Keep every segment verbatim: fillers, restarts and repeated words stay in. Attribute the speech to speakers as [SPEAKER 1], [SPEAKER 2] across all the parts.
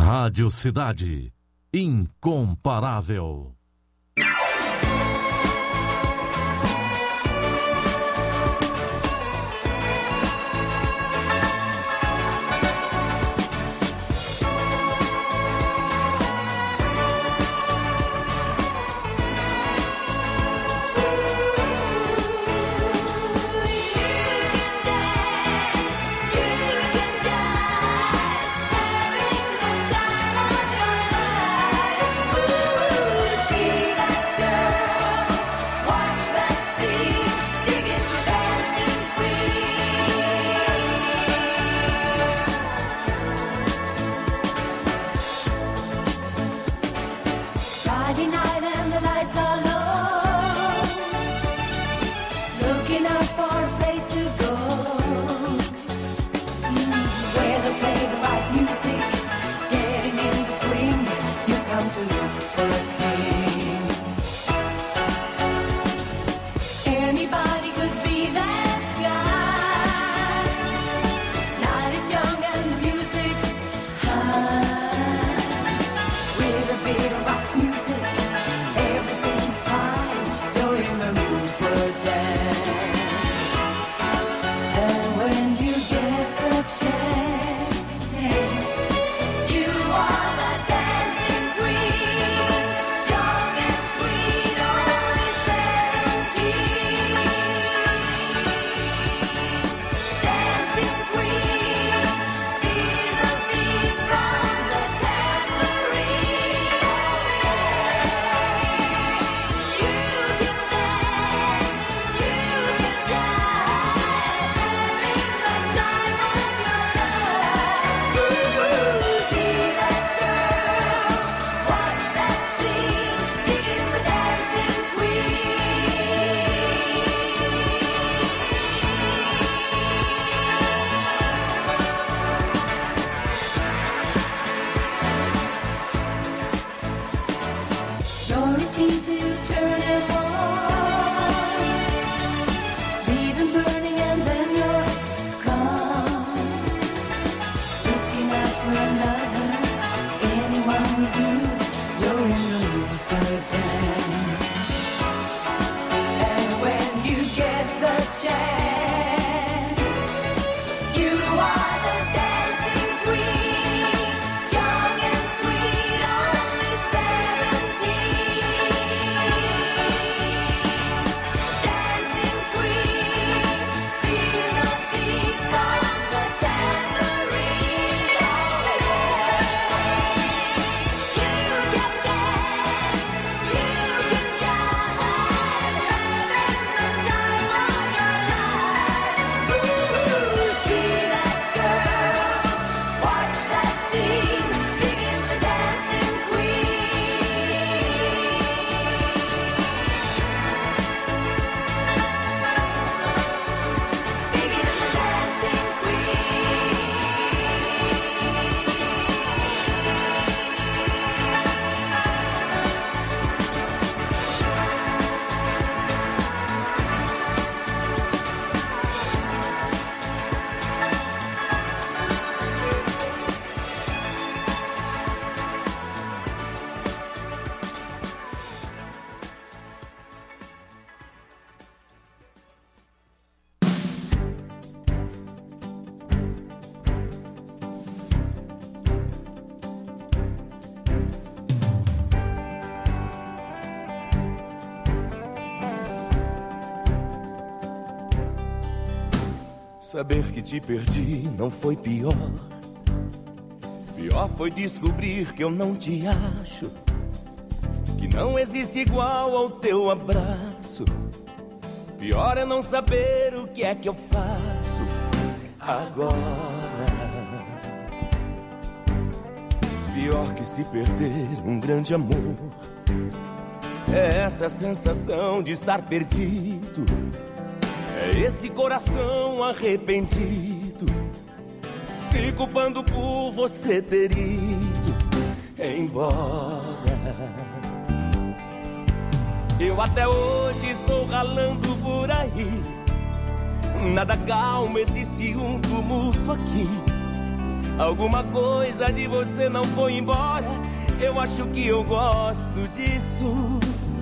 [SPEAKER 1] Rádio Cidade, incomparável.
[SPEAKER 2] Saber que te perdi não foi pior. Pior foi descobrir que eu não te acho, que não existe igual ao teu abraço. Pior é não saber o que é que eu faço agora. Pior que se perder um grande amor é essa sensação de estar perdido. É esse coração arrependido, se culpando por você ter ido embora. Eu até hoje estou ralando por aí, nada calmo, existe um tumulto aqui. Alguma coisa de você não foi embora. Eu acho que eu gosto disso.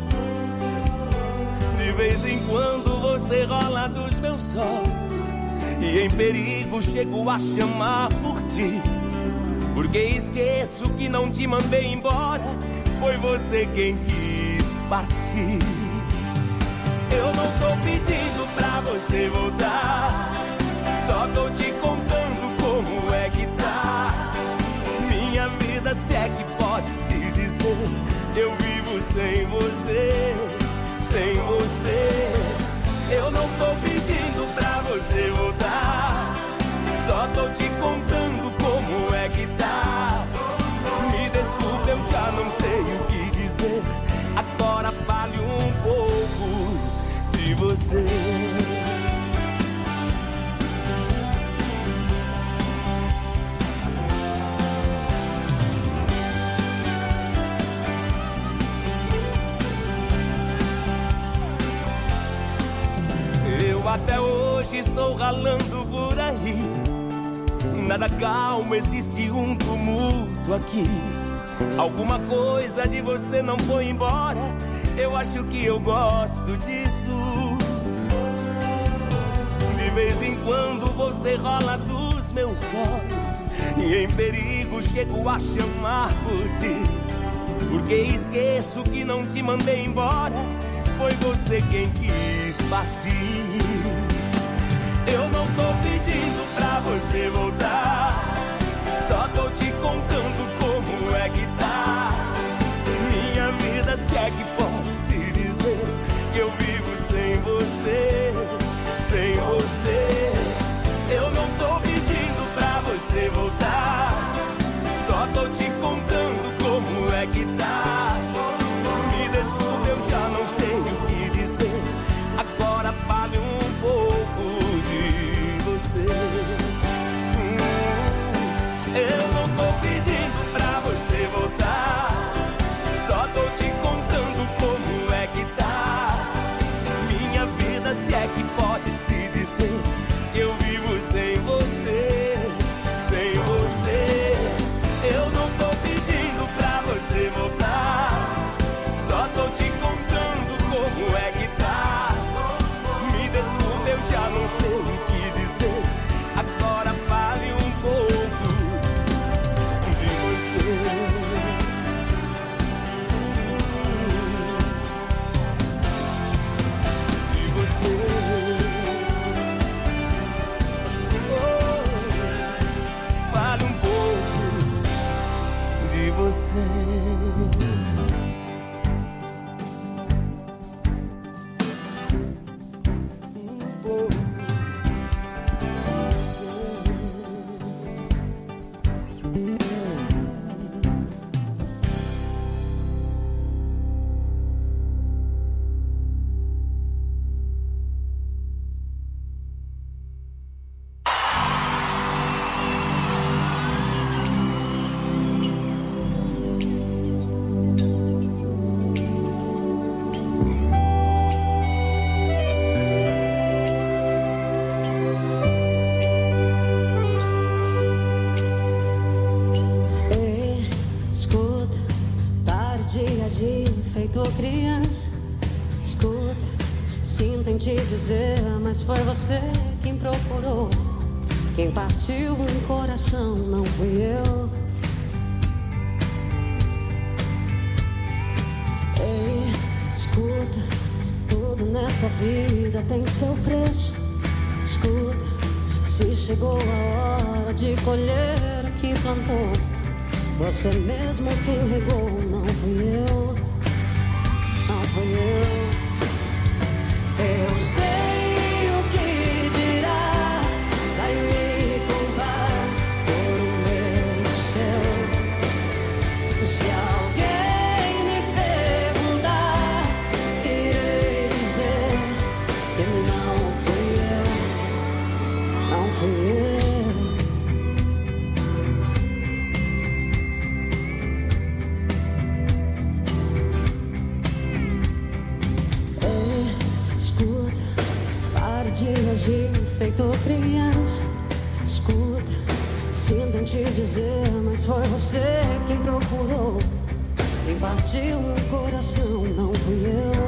[SPEAKER 2] De vez em quando você rola dos meus olhos, e em perigo chego a chamar por ti, porque esqueço que não te mandei embora. Foi você quem quis partir. Eu não tô pedindo pra você voltar, só tô te contando como é que tá minha vida, se é que pode se dizer. Eu vivo sem você, sem você. Eu não tô pedindo pra você voltar, só tô te contando como é que tá. Me desculpe, eu já não sei o que dizer. Agora fale um pouco de você. Eu até hoje estou ralando por aí, nada calmo, existe um tumulto aqui. Alguma coisa de você não foi embora. Eu acho que eu gosto disso. De vez em quando você rola dos meus olhos, e em perigo chego a chamar por ti, porque esqueço que não te mandei embora. Foi você quem quis partir. Eu não tô pedindo pra você voltar, só tô te contando como é que tá minha vida, se é que pode se dizer. Eu vivo sem você, sem você. Eu não tô pedindo pra você voltar, só tô te contando como é que tá. Me desculpe, eu já não sei o que dizer. Agora fale um pouco de você. Eu não tô pedindo pra você voltar, só tô te contando como é que tá minha vida, se é que pode se dizer. Eu vivo sem você, sem você. Eu não tô pedindo pra você voltar, só tô te contando como é que tá. Me desculpe, eu já não sei o que dizer. Agora fale um pouco de você. De você. Oh, fale um pouco de você.
[SPEAKER 1] Criança, escuta, sinto em te dizer, mas foi você quem procurou, quem partiu um coração, não fui eu. Ei, escuta, tudo nessa vida tem seu preço. Escuta, se chegou a hora de colher o que plantou, você mesmo quem regou, não fui eu. Não fui eu. Eu sei o que dirá, vai me culpar por um erro seu. Se alguém me perguntar, irei dizer que não fui eu. Não fui eu. Feito criança, escuta, sinto em te dizer, mas foi você quem procurou. Quem partiu um coração, não fui eu.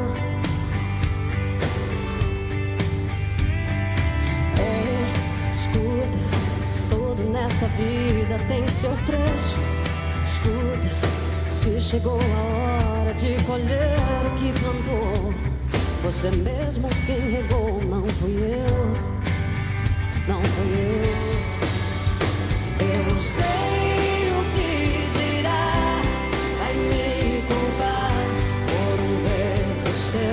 [SPEAKER 1] É, escuta, tudo nessa vida tem seu preço. Escuta, se chegou a hora de colher o que plantou, você mesmo quem regou, não fui eu. Não fui eu. Eu sei o que dirá, vai me culpar por um erro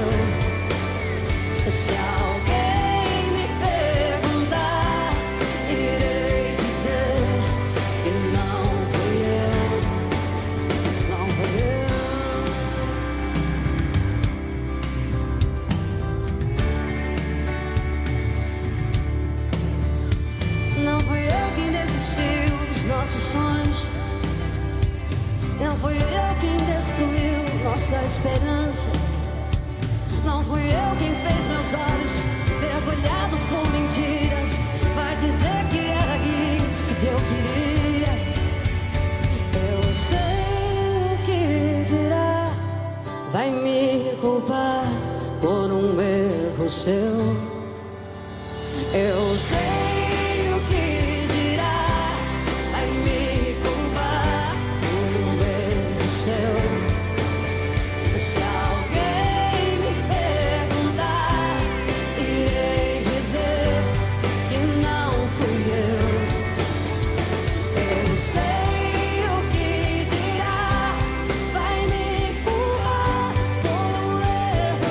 [SPEAKER 1] seu. Se alguém me perguntar, irei dizer que não fui eu, não fui eu. Não fui eu quem desistiu dos nossos sonhos. Não fui eu quem destruiu nossa esperança. Não fui eu quem fez meus olhos mergulhados por mentiras. Vai dizer que era isso que eu queria. Eu sei o que dirá, vai me culpar por um erro seu. Eu sei o que dirá, vai me culpar por um erro seu. Se alguém me perguntar, irei dizer que não fui eu. Eu sei o que dirá, vai me culpar por um erro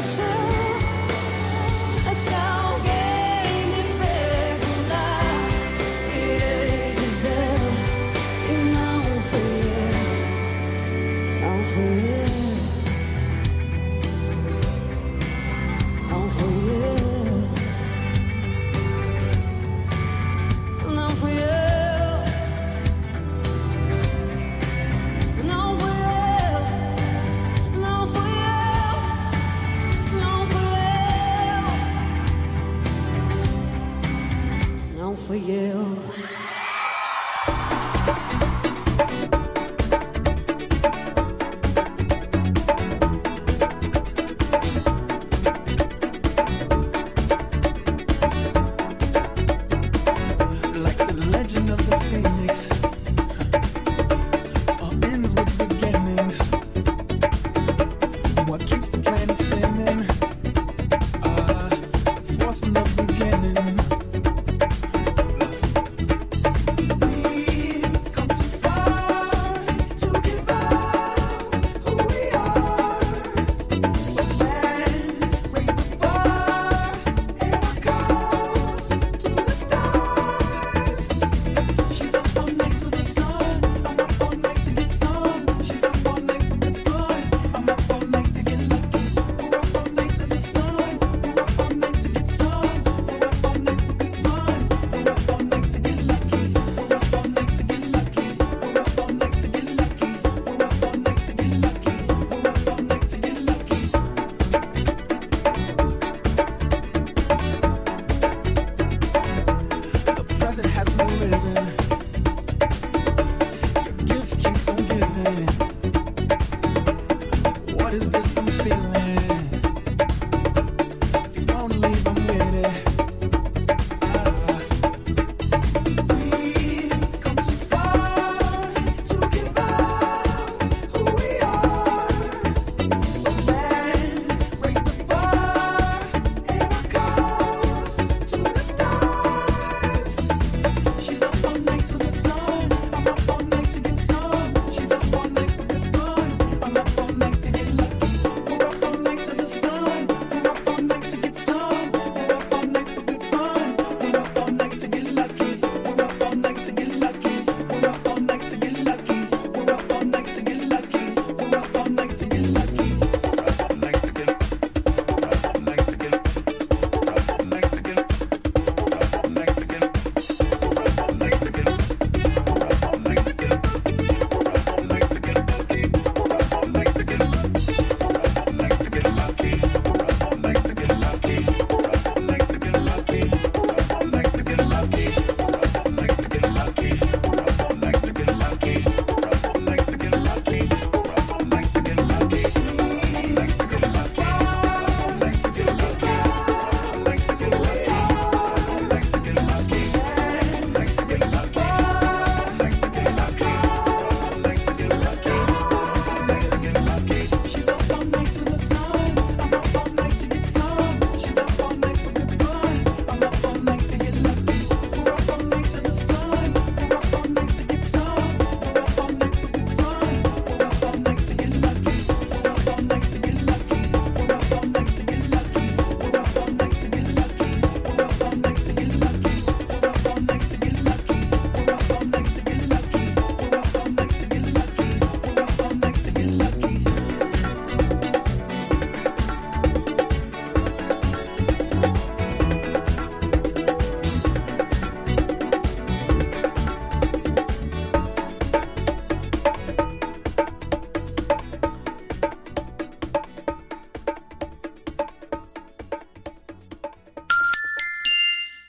[SPEAKER 1] seu. Se alguém me perguntar, irei dizer que não fui eu. Não fui eu. Não fui eu. Não fui eu. Não fui eu. Não fui eu. Não fui eu. Não fui eu.
[SPEAKER 3] Like the legend of the phoenix, all ends with beginnings. What keeps the planet spinning? Ah, the force from the beginning.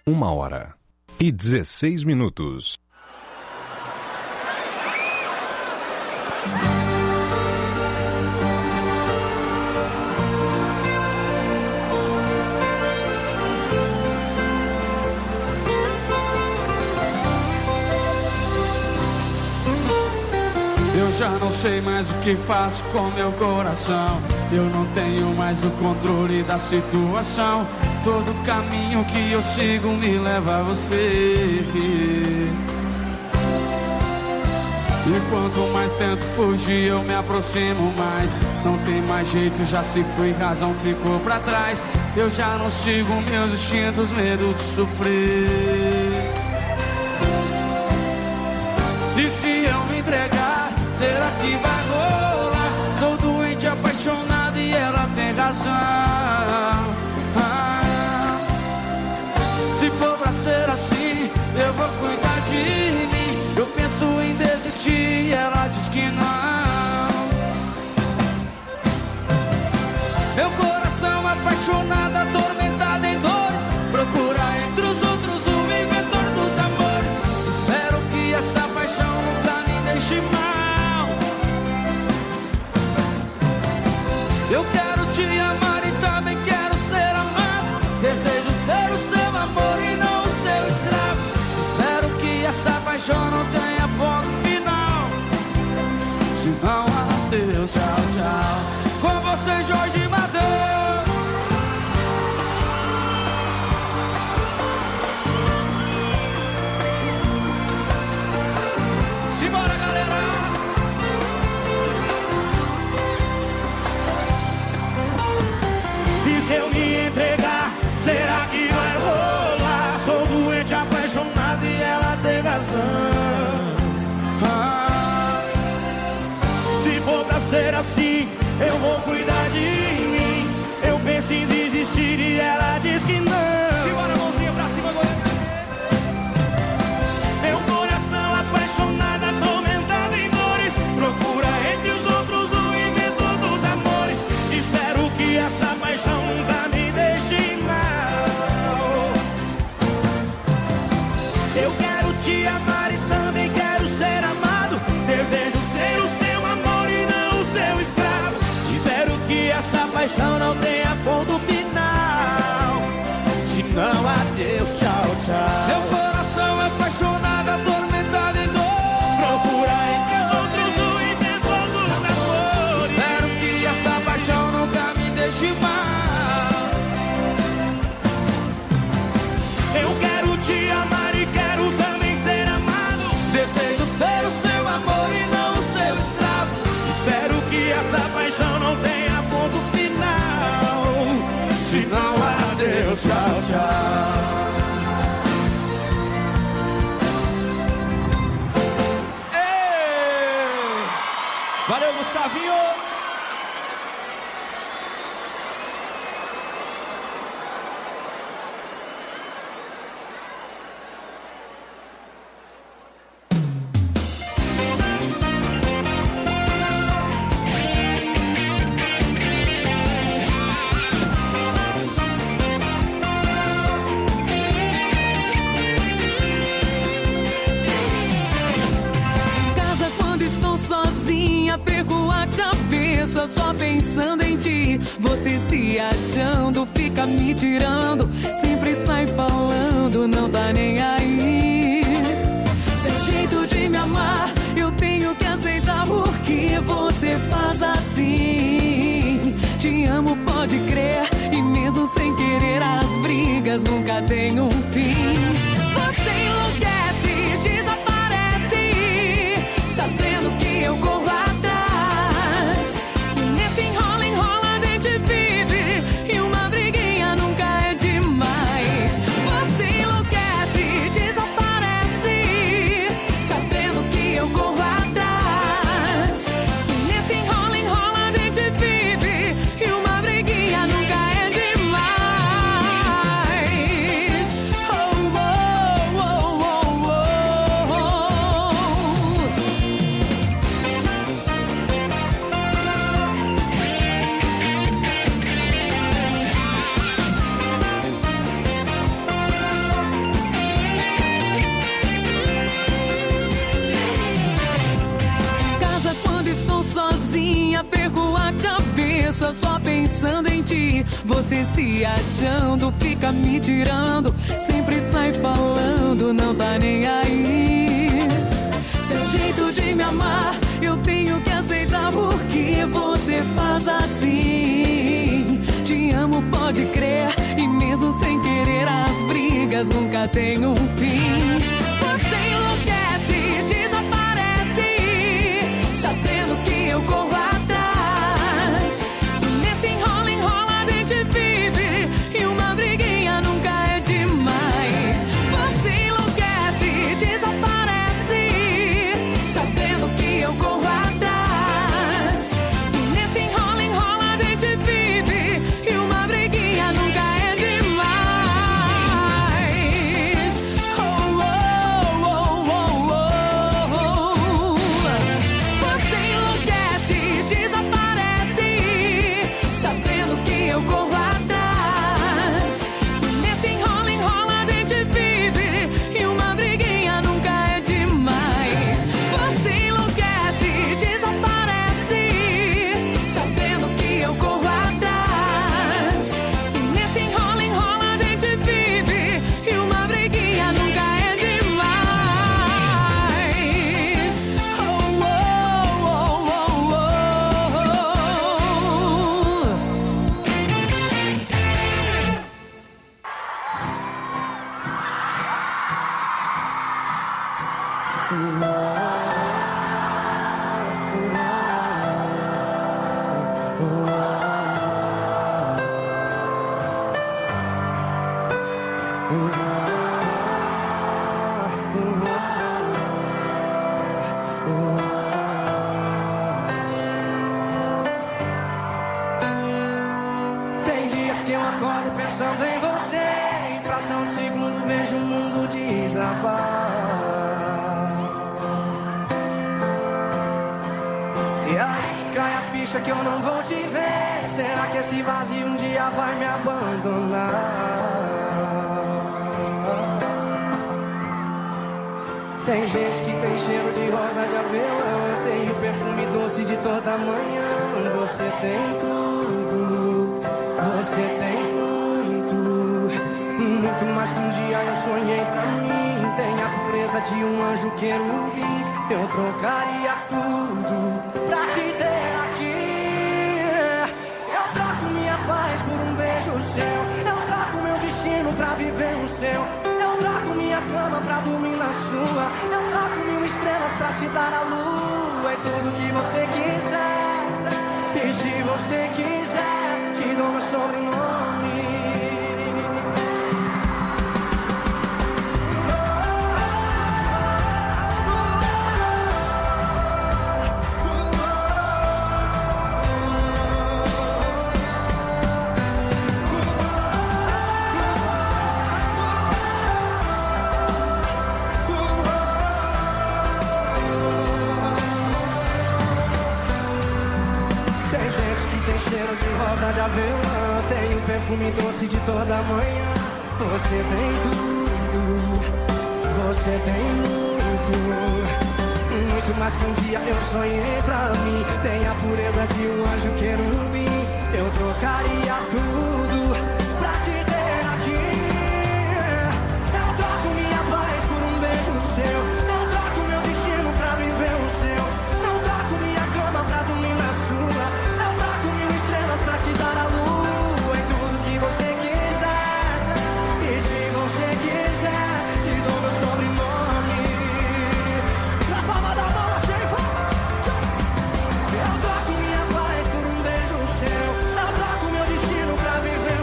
[SPEAKER 4] Uma hora e dezesseis minutos.
[SPEAKER 5] Eu já não sei mais o que faço com meu coração. Eu não tenho mais o controle da situação. Todo caminho que eu sigo me leva a você. E quanto mais tento fugir, eu me aproximo mais. Não tem mais jeito, já se foi, razão ficou pra trás. Eu já não sigo meus instintos, medo de sofrer. E se eu me entregar, será que vai rolar? Sou doente, apaixonado e ela tem razão. Ah, se for pra ser assim, eu vou cuidar de mim. Eu penso em desistir e ela diz que não. Meu coração apaixonado, atormentado em dores, procura entre os outros o inventor dos amores. Espero que essa paixão nunca me deixe mal. Eu quero te amar e também quero ser amado. Desejo ser o seu amor e não o seu escravo. Espero que essa paixão não tenha ponto final. Se não, adeus, tchau, tchau. Com você, Jorge Matheus. Simbora, galera.
[SPEAKER 6] Se eu me entregar, será que vai rolar? Sou doente, apaixonado e ela tem razão. Ah, se for pra ser assim, eu vou cuidar de mim. Eu penso em desistir e ela diz que não. Simbora, mãozinha pra cima agora. Meu coração apaixonado, atormentado em dores, procura entre os outros o inventor dos amores. Espero que essa paixão nunca me deixe mal. Eu quero te amar e também quero ser amado. Desejo ser o seu amor e não o seu escravo. Espero que essa paixão não tenha ponto final. Se não, adeus, tchau, tchau.
[SPEAKER 5] Meu coração apaixonado, atormentado em dor,
[SPEAKER 6] Procura entre os outros o inventor dos amores.
[SPEAKER 5] espero que essa paixão nunca me deixe mal.
[SPEAKER 6] Eu quero te amar e quero também ser amado.
[SPEAKER 5] Desejo ser o seu amor e não o seu escravo.
[SPEAKER 6] Espero que essa paixão não tenha ponto final. Se não, adeus, tchau, tchau. Ei! Valeu, Gustavinho!
[SPEAKER 7] Casa quando estou sozinha, perco a cabeça só pensando em ti. Você se achando, fica me tirando, sempre sai falando, não tá nem aí. Seu jeito de me amar, eu tenho que aceitar porque você faz assim. Te amo, pode crer, e mesmo sem querer as brigas nunca tem um fim. Você enlouquece, desaparece, sabendo que eu corro atrás. E nesse enrola, enrola a gente vive, e uma briguinha nunca é demais. Você enlouquece, desaparece, sabendo que eu corro atrás. E nesse enrola, enrola a gente vive, e uma briguinha nunca é demais. Oh, oh. sozinha, perco a cabeça só pensando em ti. Você se achando, fica me tirando, sempre sai falando, não tá nem aí. Seu jeito de me amar, eu tenho que aceitar porque você faz assim. Te amo, pode crer, e mesmo sem querer as brigas nunca tem um fim. Você enlouquece, desaparece, sabendo que eu corro atrás. Nesse enrola, enrola a gente vive, e uma briguinha nunca é demais. Você enlouquece, desaparece, sabendo que eu corro atrás. Nesse enrola, enrola a gente vive, e uma briguinha nunca é demais. Oh, oh, oh, oh, oh, oh. Você enlouquece, desaparece, sabendo que eu corro atrás. Nesse enrola, enrola a gente vive, e uma briguinha nunca é demais. Você enlouquece, desaparece, sabendo que eu corro atrás. Nesse enrola, enrola a gente vive, e uma briguinha nunca é demais. Oh, oh, oh, oh, oh.
[SPEAKER 6] Tem dias que eu acordo pensando em você, em fração de segundo vejo o mundo desabar. E aí que cai a ficha que eu não vou te ver. Será que esse vazio um dia vai me abandonar? Tem gente que tem cheiro de rosa de avelã, eu tenho perfume doce de toda manhã. Você tem tudo, você tem muito, muito mais que um dia eu sonhei pra mim. Tem a pureza de um anjo querubim, eu trocaria tudo pra te ter aqui. Eu troco minha paz por um beijo seu, eu troco meu destino pra viver um seu. Eu troco minha cama pra dormir na sua, eu troco mil estrelas pra te dar a lua. É tudo que você quiser, e se você quiser, te dou meu sobrenome. Cheiro de rosa de avelã, tem um perfume doce de toda manhã. Você tem tudo, você tem muito, muito mais que um dia eu sonhei pra mim. Tem a pureza de um anjo querubim, eu trocaria tudo pra te ter aqui. Eu troco minha paz por um beijo seu, eu troco meu destino pra viver o seu. Eu troco minha cama pra dormir na sua, pra te dar a lua, é tudo que você quiser. E se você quiser, te dou meu sobrenome. Na palma da mão, assim vai. Eu troco minha paz por um beijo seu, eu troco meu destino pra viver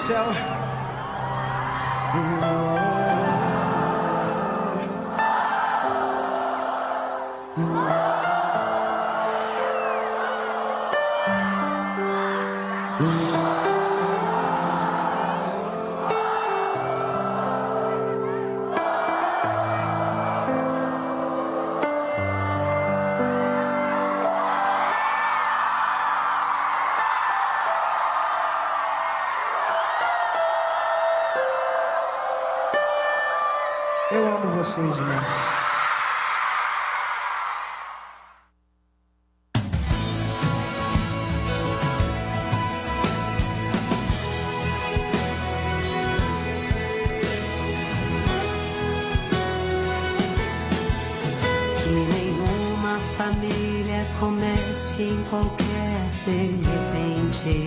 [SPEAKER 6] céu. Eu amo vocês demais.
[SPEAKER 1] Que nenhuma família comece em qualquer de repente.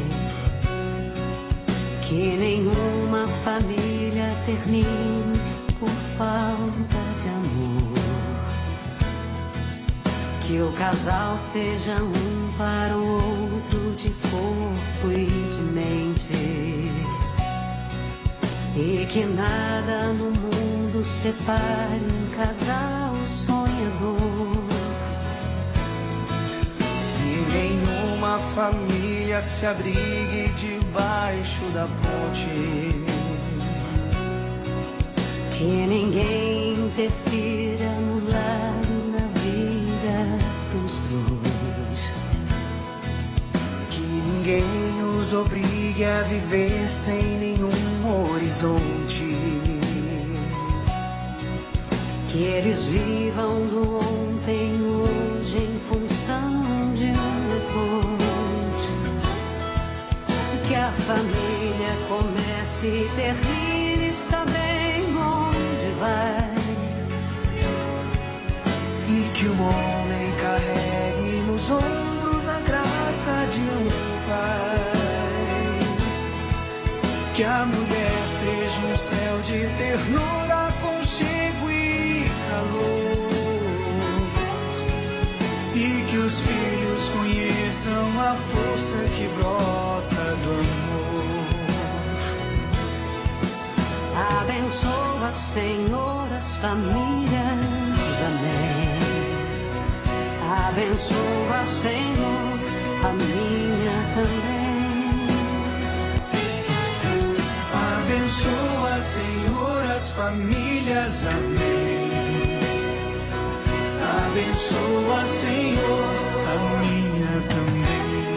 [SPEAKER 1] Que nenhuma família termine por falta de amor. Que o casal seja um para o outro de corpo e de mente. E que nada no mundo separe um casal sonhador.
[SPEAKER 6] Que nenhuma família se abrigue debaixo da ponte.
[SPEAKER 1] Que ninguém interfira no lar e na vida dos dois.
[SPEAKER 6] Que ninguém os obrigue a viver sem nenhum horizonte.
[SPEAKER 1] Que eles vivam do ontem hoje em função de um depois. Que a família comece e termine sabendo onde vai.
[SPEAKER 6] E que o homem carregue nos ombros a graça de um pai. Que a mulher seja um céu de ternura, aconchego e calor. E que os filhos conheçam a força que brota do amor.
[SPEAKER 1] Abençoa, Senhor, as famílias, amém. Abençoa, Senhor, a minha também.
[SPEAKER 6] Abençoa, Senhor, as famílias, amém. Abençoa, Senhor, a minha também.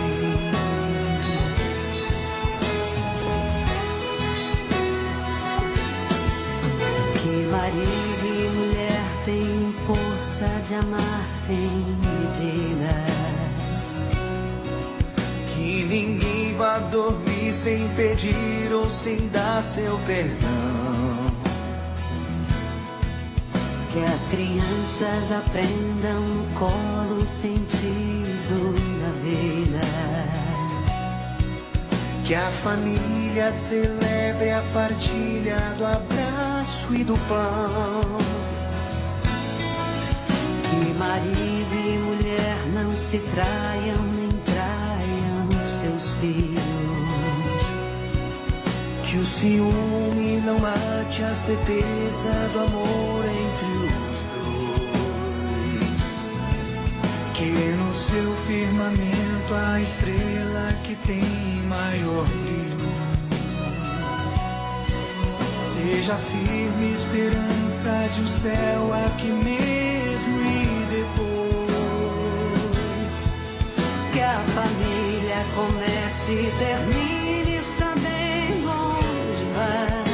[SPEAKER 1] Que marido e mulher tenham força de amar sem medida.
[SPEAKER 6] Que ninguém vá dormir sem pedir ou sem dar seu perdão.
[SPEAKER 1] Que as crianças aprendam no colo o sentido da vida.
[SPEAKER 6] Que a família celebre a partilha do abraço e do pão.
[SPEAKER 1] Que marido e mulher não se traiam nem traiam seus filhos.
[SPEAKER 6] Que o ciúme não mate a certeza do amor entre os dois. Que no seu firmamento a estrela que tem maior brilho seja firme esperança de um céu aqui mesmo e depois.
[SPEAKER 1] Que a família comece e termine sabendo onde vai.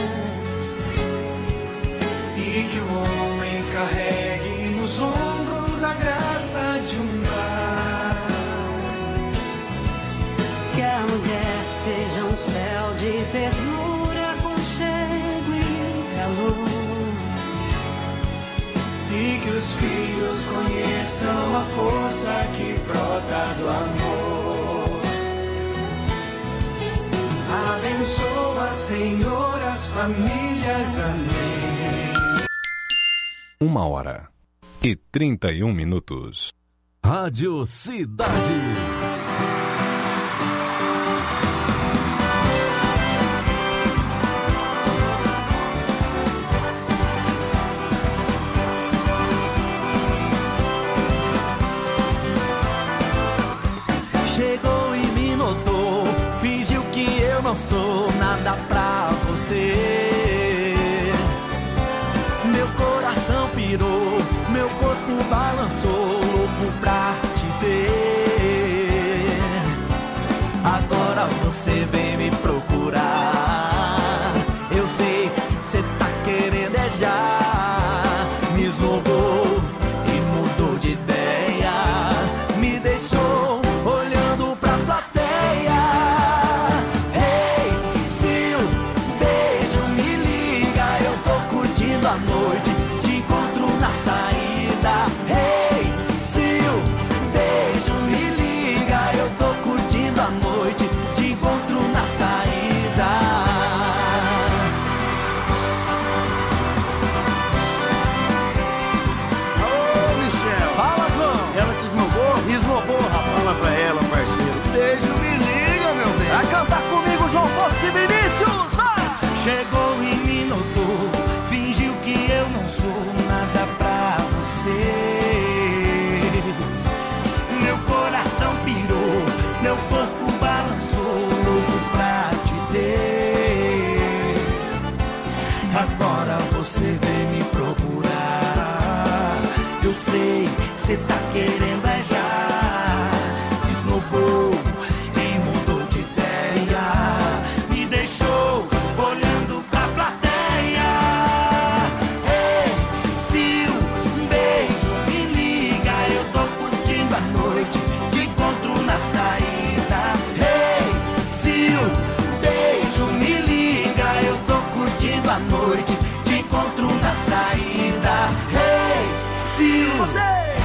[SPEAKER 6] E que o homem carregue nos ombros a graça de um lar.
[SPEAKER 1] Que a mulher seja um céu de ternura, aconchego e calor.
[SPEAKER 6] E que os filhos conheçam a força que brota do amor. Abençoa, Senhor, as famílias, amém.
[SPEAKER 4] Uma hora e trinta e um minutos.
[SPEAKER 8] Rádio Cidade. você vem me procurar. Eu sei, você tá querendo é já. Me esnobou e mudou de ideia. Me deixou olhando pra plateia. Ei, se o beijo me liga, eu tô curtindo a noite, te encontro na saída. Ei, se o beijo me liga, eu tô curtindo a noite, te encontro na saída.
[SPEAKER 6] Esnobou, rapaz. Fala pra ela, parceiro. Beijo, me liga, meu bem.
[SPEAKER 8] Vai cantar comigo, João Bosco e Vinícius, vai!
[SPEAKER 6] Chegou e me notou, fingiu que eu não sou nada pra você. Meu coração pirou, meu corpo balançou, louco pra te ter. Agora você vem me procurar. Eu sei, cê tá querendo é já. Esnobou e mudou de ideia. Me deixou olhando pra plateia. Ei, fio, um beijo, me liga. Eu tô curtindo a noite, te encontro na saída. Ei, fio, um beijo, me liga. Eu tô curtindo a noite, te encontro na saída. Ei, fio, você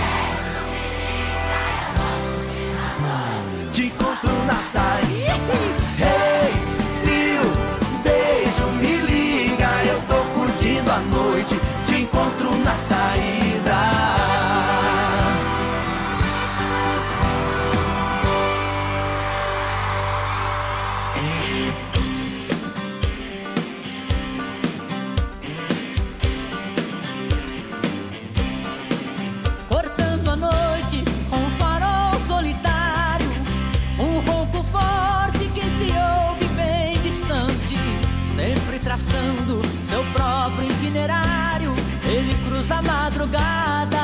[SPEAKER 6] te encontro na saída. Hey, se o beijo me liga, eu tô curtindo a noite, te encontro na saída.
[SPEAKER 9] Cortando a noite com um farol solitário, um ronco forte que se ouve bem distante, sempre traçando seu próprio itinerário. Ele cruza a madrugada,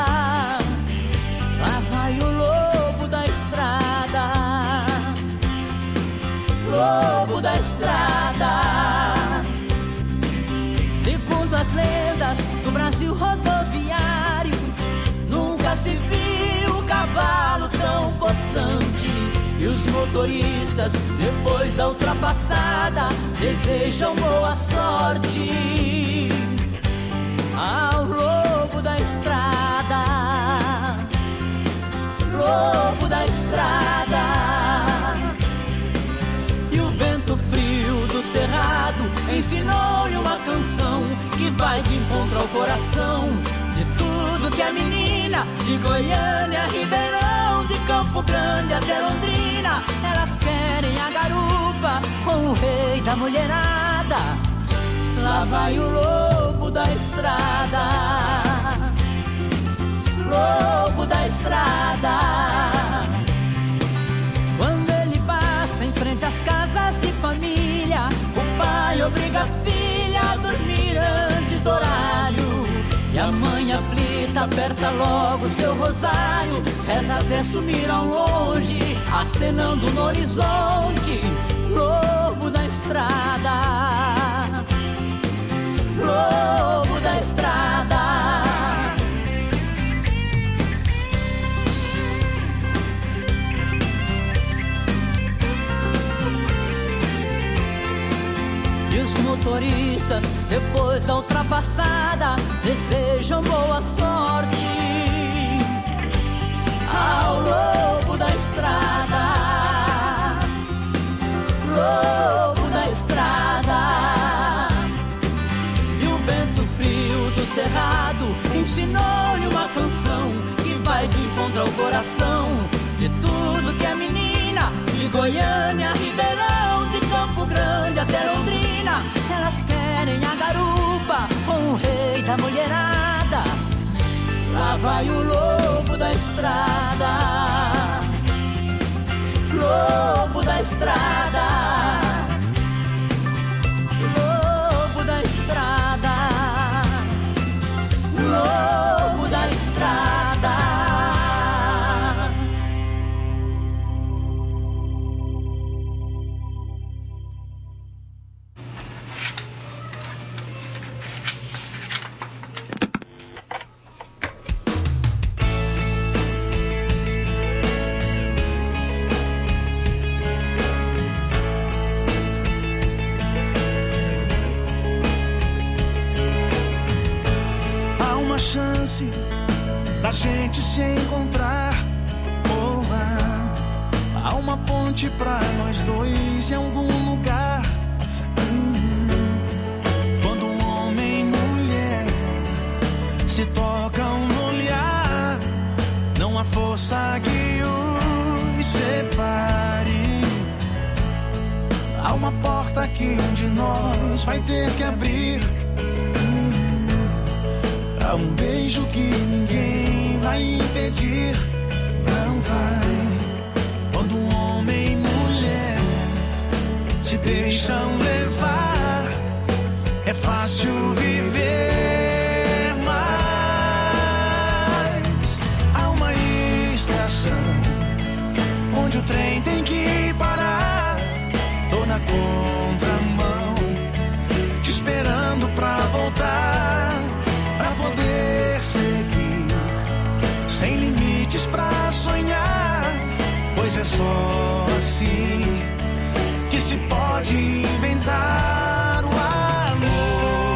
[SPEAKER 9] lá vai o lobo da estrada, lobo da estrada. Segundo as lendas do Brasil rodoviário, nunca se viu um cavalo tão possante. E os motoristas, depois da ultrapassada, desejam boa sorte ao lobo da estrada, lobo da estrada. E o vento frio do cerrado ensinou-lhe uma canção que vai de encontro ao coração de tudo que a menina de Goiânia, Ribeirão, de Campo Grande até Londrina, elas querem a garupa com o rei da mulherada. Lá vai o lobo da estrada, lobo da estrada. Quando ele passa em frente às casas de família, o pai obriga a filha a dormir antes do horário. E a mãe aflita aperta logo seu rosário, reza até sumir ao longe, acenando no horizonte. Lobo da estrada, lobo da estrada. E os motoristas, depois da ultrapassada, desejam boa sorte ao lobo da estrada, lobo da estrada. E o vento frio do cerrado ensinou-lhe uma canção que vai de encontro ao coração de tudo que a menina de Goiânia, Ribeirão, de Campo Grande até Londrina, elas querem a garupa com o rei da mulherada. Lá vai o lobo da estrada, lobo da estrada, lobo da estrada, lobo da estrada.
[SPEAKER 6] chance da gente se encontrar. Oh, há, há uma ponte pra nós dois em algum lugar. Hum, quando um homem e mulher se tocam no olhar, não há força que os separe. Há uma porta que um de nós vai ter que abrir. Hum, há um beijo que ninguém vai impedir. Não vai. Quando um homem e mulher se deixam levar, é fácil viver. Mas há uma estação onde o trem tem que parar. Tô na contramão, te esperando pra voltar, pra poder seguir, sem limites pra sonhar. Pois é só assim que se pode inventar o amor.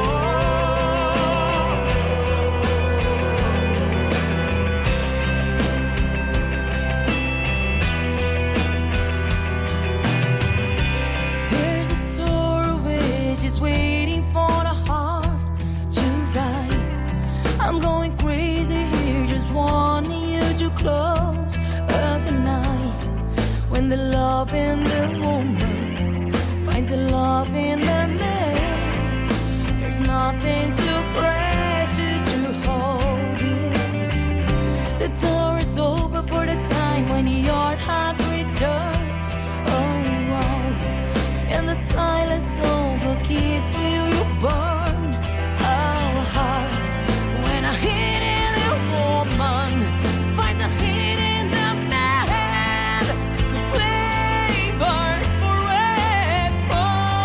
[SPEAKER 10] Close of the night, when the love in the woman finds the love in the man. There's nothing too precious to hold it. The door is open for the time when your heart returns. Oh, oh. And the silence of a kiss will you burn our heart. When I hit in the woman, the hit in the man, the flame burns forever.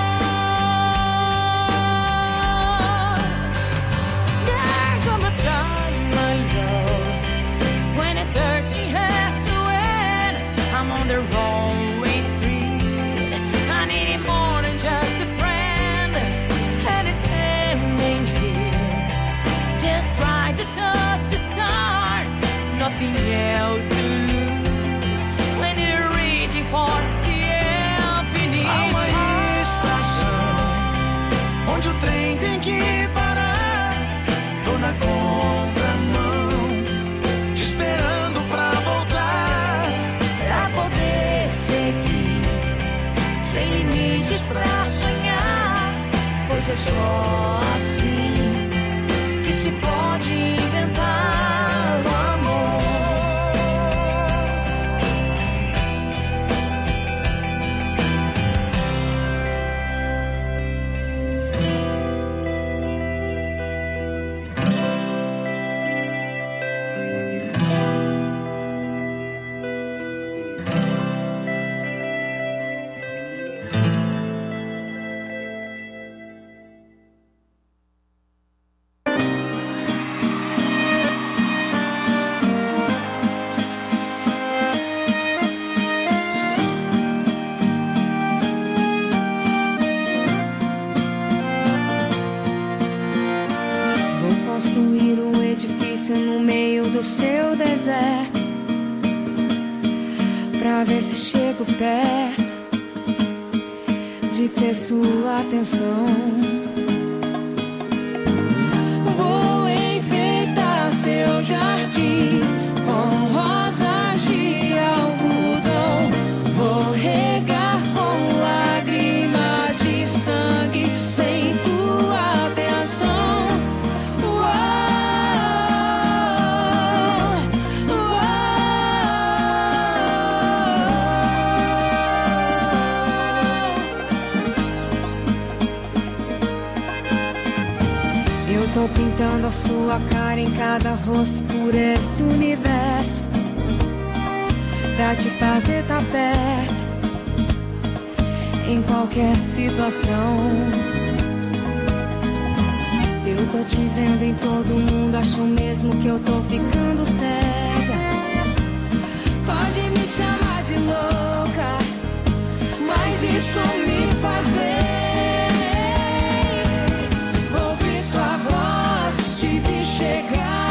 [SPEAKER 10] There comes a time, my love, when a searching has to end. I'm on the wrong way street. I need it more than just a friend, and it's standing here, just right to touch the stars. Nothing else to lose when you're reaching for the infinite.
[SPEAKER 6] Há uma estação onde o trem tem que parar. Tô na contramão, te esperando pra voltar,
[SPEAKER 10] pra poder seguir, sem limites pra sonhar. Pois é só assim que se pode inventar o amor.
[SPEAKER 1] No meio do seu deserto, pra ver se chego perto de ter sua atenção. Vou enfeitar seu jardim com rosas de algodão. Vou regar com lágrimas de sangue sem tua atenção. Tô pintando a sua cara em cada rosto por esse universo, pra te fazer tá perto em qualquer situação. Eu tô te vendo em todo mundo, acho mesmo que eu tô ficando cega. Pode me chamar de louca, mas isso me faz bem. Chegar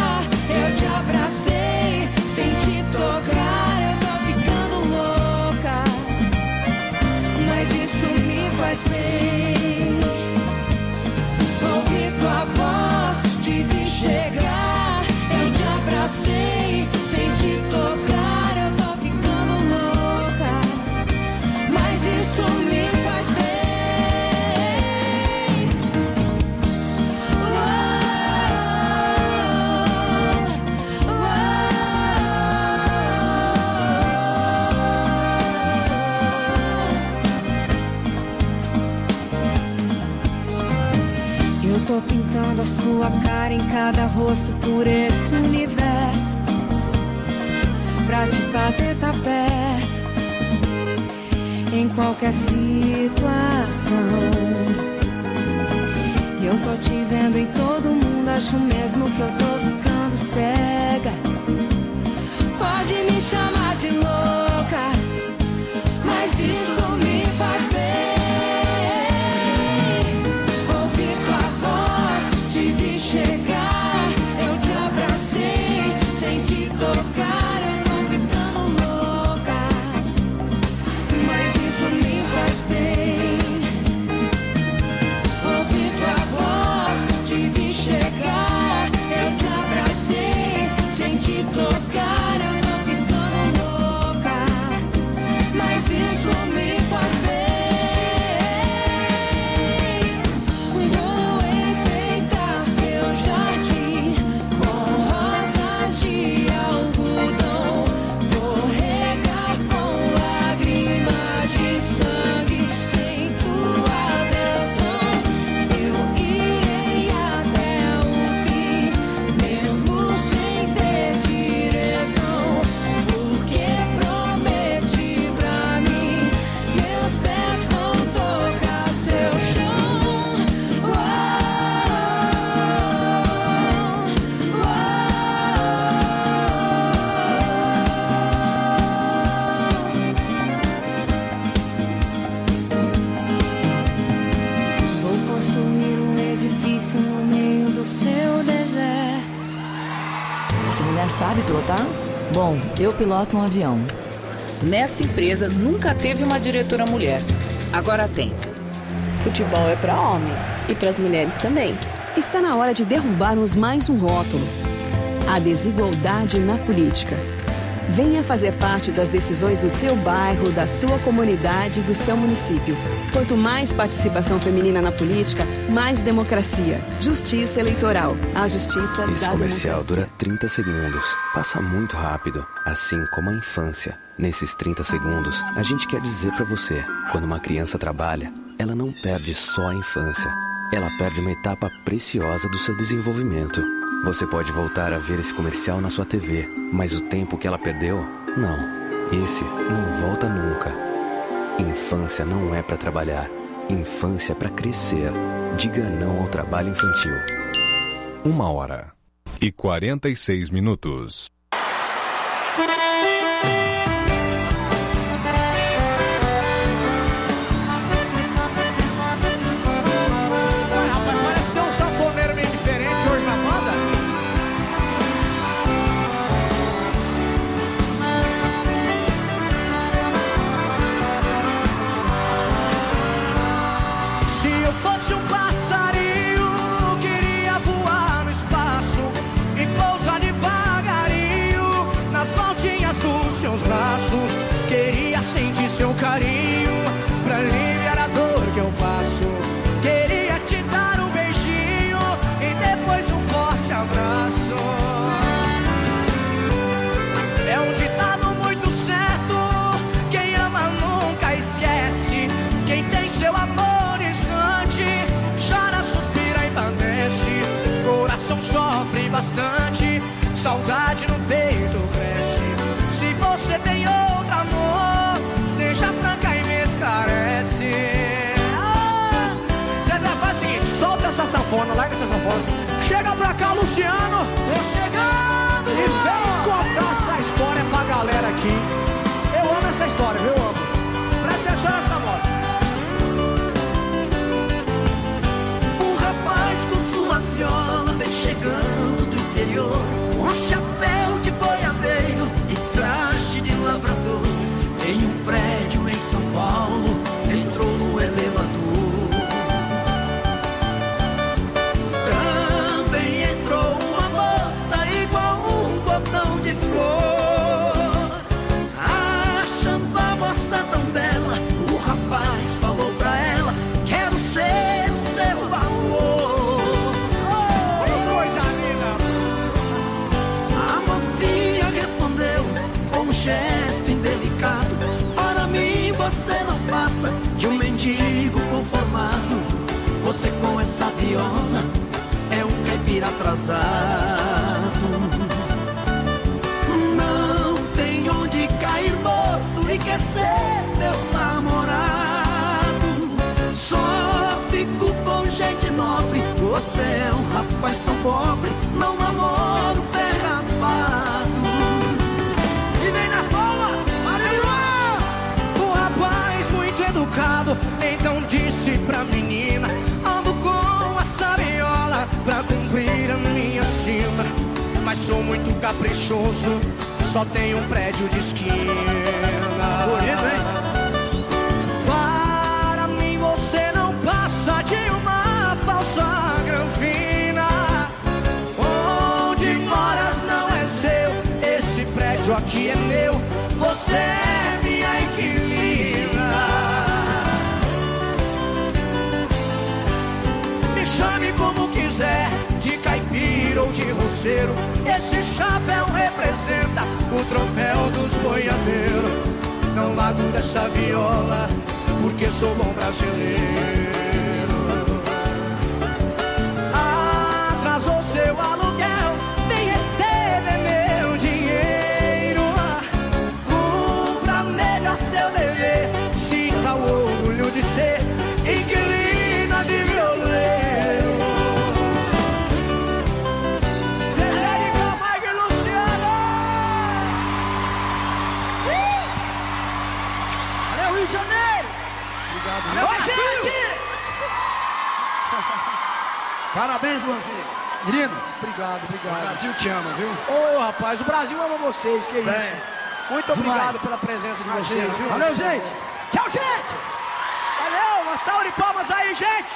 [SPEAKER 1] tô pintando a sua cara em cada rosto por esse universo, pra te fazer tá perto em qualquer situação. E eu tô te vendo em todo mundo, acho mesmo que eu tô ficando cega. Pode me chamar de louca, mas isso me faz bem. Ouvir tua voz, te vi chegar, eu te abracei, sem te tocar, eu não ficando louca, mas isso me faz bem. Ouvir tua voz, te vi chegar, eu te abracei, sem te tocar, eu não ficando louca, mas isso me faz bem. Vou enfeitar seu jardim com rosas de algodão, vou regar com lágrimas de sangue, sem tua atenção. Eu irei até o fim, mesmo sem ter direção, porque prometi pra mim, meus pés vão tocar seu chão. Uau, vou construir um edifício no meio do seu deserto.
[SPEAKER 11] Essa mulher sabe pilotar? Bom, eu piloto um avião.
[SPEAKER 12] Nesta empresa nunca teve uma diretora mulher. Agora tem.
[SPEAKER 13] Futebol é para homem e para as mulheres também.
[SPEAKER 14] Está na hora de derrubarmos mais um rótulo: a desigualdade na política. Venha fazer parte das decisões do seu bairro, da sua comunidade e do seu município. Quanto mais participação feminina na política, mais democracia. Justiça eleitoral. A justiça da
[SPEAKER 15] Esse comercial
[SPEAKER 14] democracia.
[SPEAKER 15] dura trinta segundos. Passa muito rápido, assim como a infância. Nesses trinta segundos, a gente quer dizer pra você: quando uma criança trabalha, ela não perde só a infância. Ela perde uma etapa preciosa do seu desenvolvimento. Você pode voltar a ver esse comercial na sua T V, mas o tempo que ela perdeu, não. Esse não volta nunca. Infância não é pra trabalhar. Infância é pra crescer. Diga não ao trabalho infantil.
[SPEAKER 4] Uma hora e quarenta e seis minutos.
[SPEAKER 6] Rapaz, parece que tem um sanfoneiro meio diferente hoje na banda. Se eu fosse um passarinho, queria voar no espaço e pousar devagarinho nas voltinhas dos seus braços. Queria sentir seu carinho pra aliviar a dor que eu passo. Queria te dar um beijinho e depois um forte abraço. É um ditado muito certo: quem ama nunca esquece. Quem tem seu amor distante chora, suspira e padece. Coração sofre bastante, saudade no peito cresce. Se você tem outro amor, seja franca e me esclarece. Ah! Zezé, faz o seguinte: solta essa sanfona, larga essa sanfona. Chega pra cá, Luciano. Tô chegando. E vem contar essa história pra galera aqui. Eu amo essa história, viu? Eu amo. Presta atenção nessa moda.
[SPEAKER 9] Um rapaz com sua viola vem chegando do interior, um chapéu de boiadeiro e traje de lavrador. Em um prédio em São Paulo, entrou no elevador. Também entrou uma moça igual um botão de flor. Achando a moça tão bela, o rapaz falou pra ela: quero ser o seu amor.
[SPEAKER 6] Oh, coisa linda!
[SPEAKER 9] A mocinha respondeu com um gesto indelicado: para mim você não passa de um mendigo conformado. Você com essa viola
[SPEAKER 8] vir atrasado. Não tem onde cair morto e quer ser meu namorado. Só fico com gente nobre. Você é um rapaz tão pobre, não namoro pé rapado.
[SPEAKER 6] E vem nas bolas, o rapaz muito educado, então disse pra menina: ando com a sariola pra cumprir a minha sina, mas sou muito caprichoso, só tenho um prédio de esquina.
[SPEAKER 8] Bonito, hein?
[SPEAKER 6] Para mim você não passa de uma falsa granfina. Onde moras não é seu, esse prédio aqui é meu, você é minha inquilina. Me chame como quiser, de caipira ou de roceiro, esse chapéu representa o troféu dos boiadeiros. Não largo dessa viola, porque sou bom brasileiro. Atrasou seu aluguel, vem receber meu dinheiro. Cumpra melhor seu dever, sinta o orgulho de ser inquilina de violeiro. Zezé de Camargo e Luciano. Valeu, Rio de Janeiro.
[SPEAKER 16] Obrigado.
[SPEAKER 6] Valeu, Brasil.
[SPEAKER 16] Parabéns, Luanzinho. Menino,
[SPEAKER 6] Obrigado, obrigado.
[SPEAKER 16] o Brasil te ama, viu?
[SPEAKER 6] Ô, rapaz, o Brasil ama vocês, que
[SPEAKER 16] Bem,
[SPEAKER 6] isso. Muito
[SPEAKER 16] demais.
[SPEAKER 6] obrigado pela presença de
[SPEAKER 16] Imagina,
[SPEAKER 6] vocês, viu?
[SPEAKER 16] valeu, gente.
[SPEAKER 6] Tchau, gente. Valeu, uma salva de palmas aí, gente.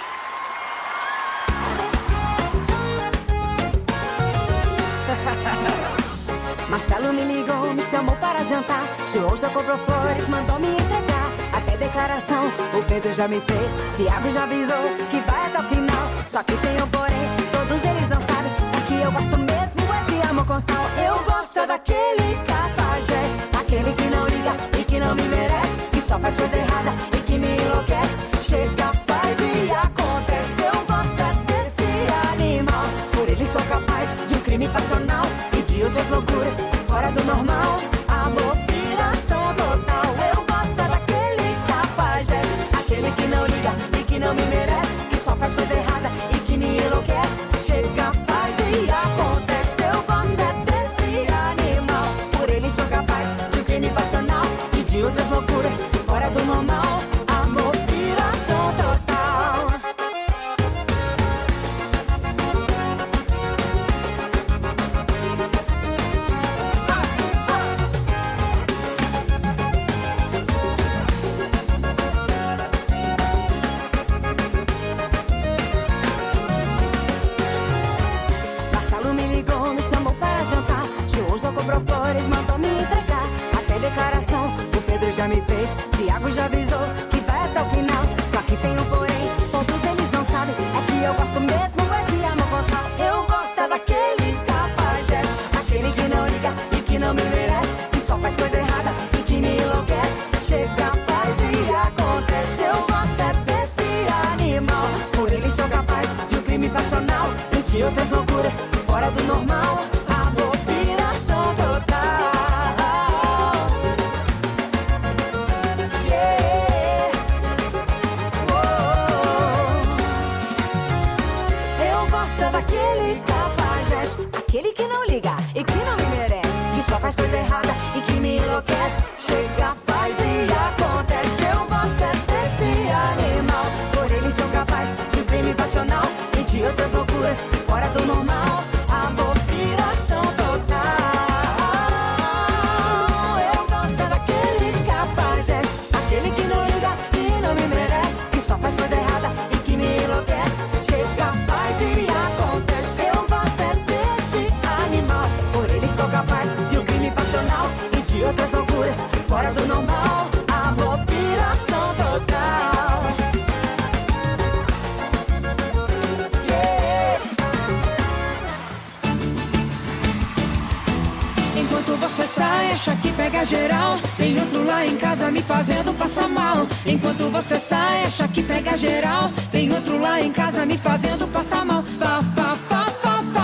[SPEAKER 1] Marcelo me ligou, me chamou para jantar. João já comprou flores, mandou me entregar. Até declaração o Pedro já me fez. Tiago já avisou que vai até o final. Só que tem um porém, todos eles não sabem. O que eu gosto mesmo é de amor com sal. Eu gosto daquele cafajeste, aquele que não liga e que não me merece, que só faz coisa errada e que me enlouquece. Chega, faz e acontece. Eu gosto desse animal, por ele sou capaz de um crime passional e de outras loucuras fora do normal. Amor, piração total. Eu gosto daquele cafajeste, aquele que não liga e que não me merece, que só faz coisa errada e que me enlouquece. Chega, faz e acontece. Eu gosto desse animal, por ele sou capaz de um crime passional e de outras loucuras fora do normal. Amor, piração total. Marcelo me ligou, me chamou para jantar. João já comprou flores, mandou me entregar. Até declaração o Pedro já me fez. Tiago já avisou que vai até o final. Só que tem um porém, todos eles não sabem. É que eu gosto mesmo é de amor com sal. Eu gosto é daquele cafajeste, aquele que não liga e que não me merece, que só faz coisa errada e que me enlouquece. Chega, faz e acontece. Eu gosto é desse animal, por ele sou capaz de um crime passional e de outras loucuras fora do normal. Amor, piração total. Yeah. Oh. Eu gosto daquele cafajeste, aquele que não liga e que não me merece, que só faz coisa errada e que me enlouquece. Chega, faz e acontece. Eu gosto é desse animal, por ele sou capaz de um crime passional e de outras loucuras fora do normal. Amor, piração total. Eu gosto é daquele cafajeste, aquele que não liga e não me merece, que só faz coisa errada e que me enlouquece. Chega, faz e acontece. Eu gosto é desse animal, por ele sou capaz de um crime passional e de outras loucuras fora do normal. Amor, piração total. Yeah.
[SPEAKER 7] Enquanto você sai, acha que pega geral, tem outro lá em casa me fazendo passar mal. Enquanto você sai, acha que pega geral, tem outro lá em casa me fazendo passar mal. Fá, fá, fá, fá, fá.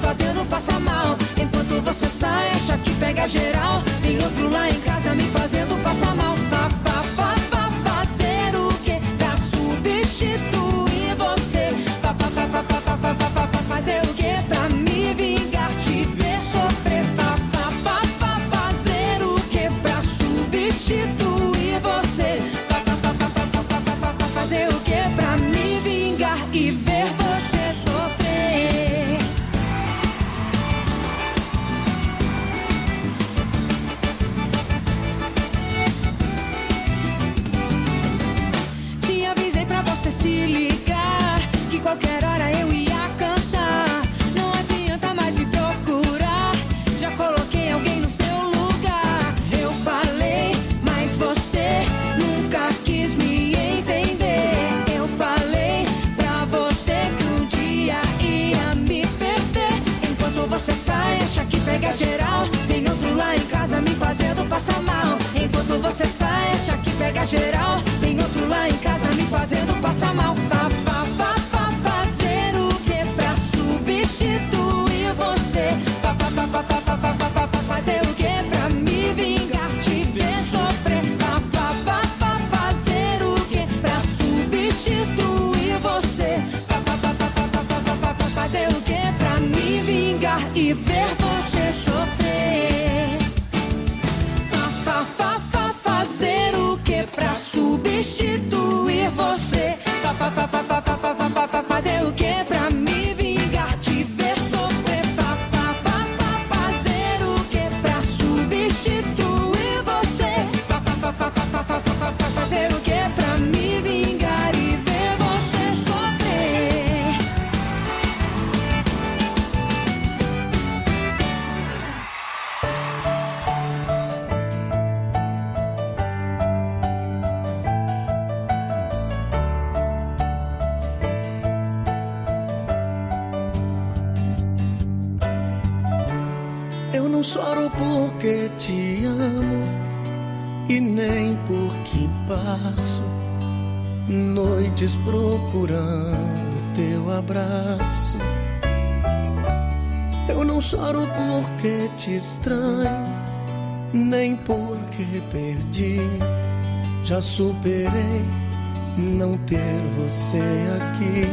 [SPEAKER 1] fazendo passar mal. Enquanto você sai, acha que pega geral. Tem outro lá em casa me fazendo passar mal. Pá, pá, pá, pá, fazer o que pra substituir você? Pá, pá, pá, pá, pá, pá, pá, pá, pá, fazer o que pra me vingar, te ver sofrer? Pá, pá, pá, pá, fazer o que pra substituir você? Pá, pá, pá, pá, pá, pá, pá, pá, pá, fazer o que pra me vingar e ver você sofrer? Te avisei pra você se ligar, que qualquer hora eu ia cansar. Não adianta mais me procurar, já coloquei alguém no seu lugar. Eu falei, mas você nunca quis me entender. Eu falei pra você que um dia ia me perder. Enquanto você sai, acha que pega geral. Tem outro lá em casa me fazendo passar mal. Enquanto você sai, acha que pega geral. Tem outro lá em casa me fazendo passar mal. Pá, pá, pá, pá, fazer o que pra substituir você? Pá, pá, pá, pá, pá, pá, pá, pá, pá, fazer o que pra me vingar, te ver sofrer? Pá, pá, pá, pá, fazer o que pra substituir você? Pá, pá, pá, pá, pá, pá, pá, pá, pá, fazer o que pra me vingar e ver você sofrer? Fá, fá, fá, fá, fazer o que pra substituir você? Fá, fá, fá, fá, fá, fá, fá, fá, fá, fazer o que pra me vingar, te ver sofrer? Fá, fá, fá, fá, fazer o que pra substituir você? Fá, fá, fá, fá, fá, fá, fá, fá, fá, fazer o que pra me vingar e ver você sofrer?
[SPEAKER 17] Eu não choro porque te amo e nem porque passo noites procurando teu abraço. Eu não choro porque te estranho, nem porque perdi. Já superei não ter você aqui.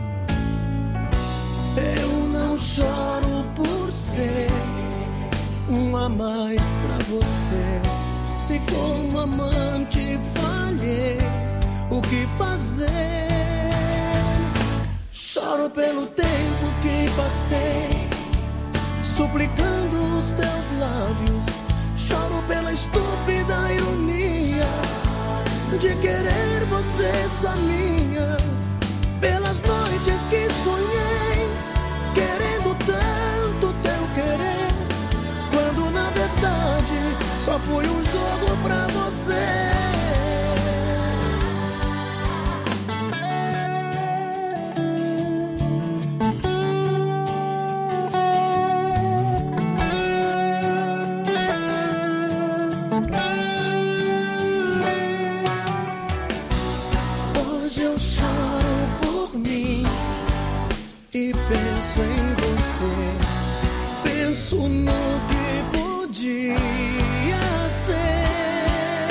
[SPEAKER 17] Eu não choro por ser um a mais pra você. Se como amante falhei, o que fazer? Choro pelo tempo que passei suplicando os teus lábios. Choro pela estúpida ironia de querer você só minha. Pelas noites que sonhei querendo tanto teu querer, quando na verdade só foi um jogo pra você. Hoje eu choro por mim e penso em você. Penso no que podia ser.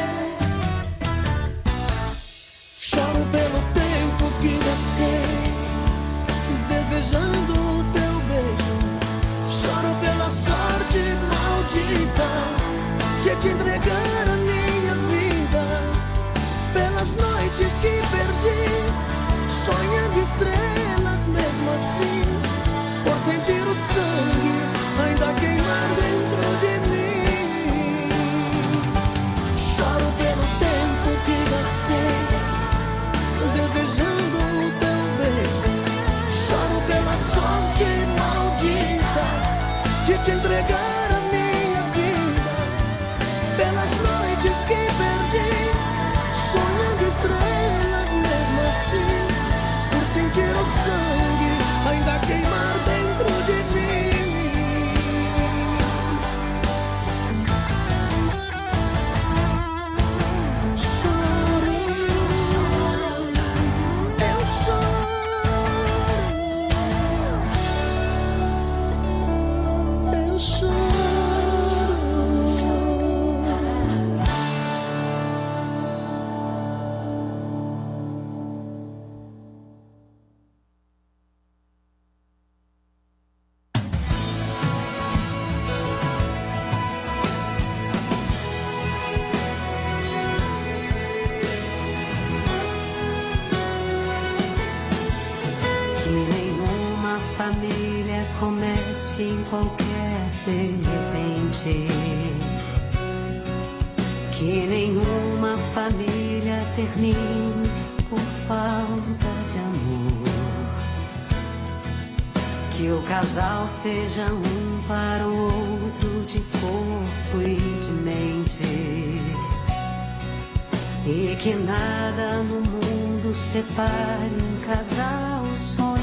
[SPEAKER 17] Choro pelo tempo que gastei desejando o teu beijo. Choro pela sorte maldita de te entregar a minha vida. Pelas noites que perdi sonhando estrelas mesmo assim, por sentir o sangue ainda queimar dentro de mim. Choro pelo tempo que gastei desejando o teu beijo. Choro pela sorte maldita de te entregar a minha vida. Pelas noites que perdi sonhando estrelas mesmo assim, por sentir o sangue ainda queimar dentro de mim.
[SPEAKER 1] Que nenhuma família comece em qualquer de repente. Que nenhuma família termine por falta de amor. Que o casal seja um para o outro de corpo e de mente. E que nada no mundo separe um casal sonhador.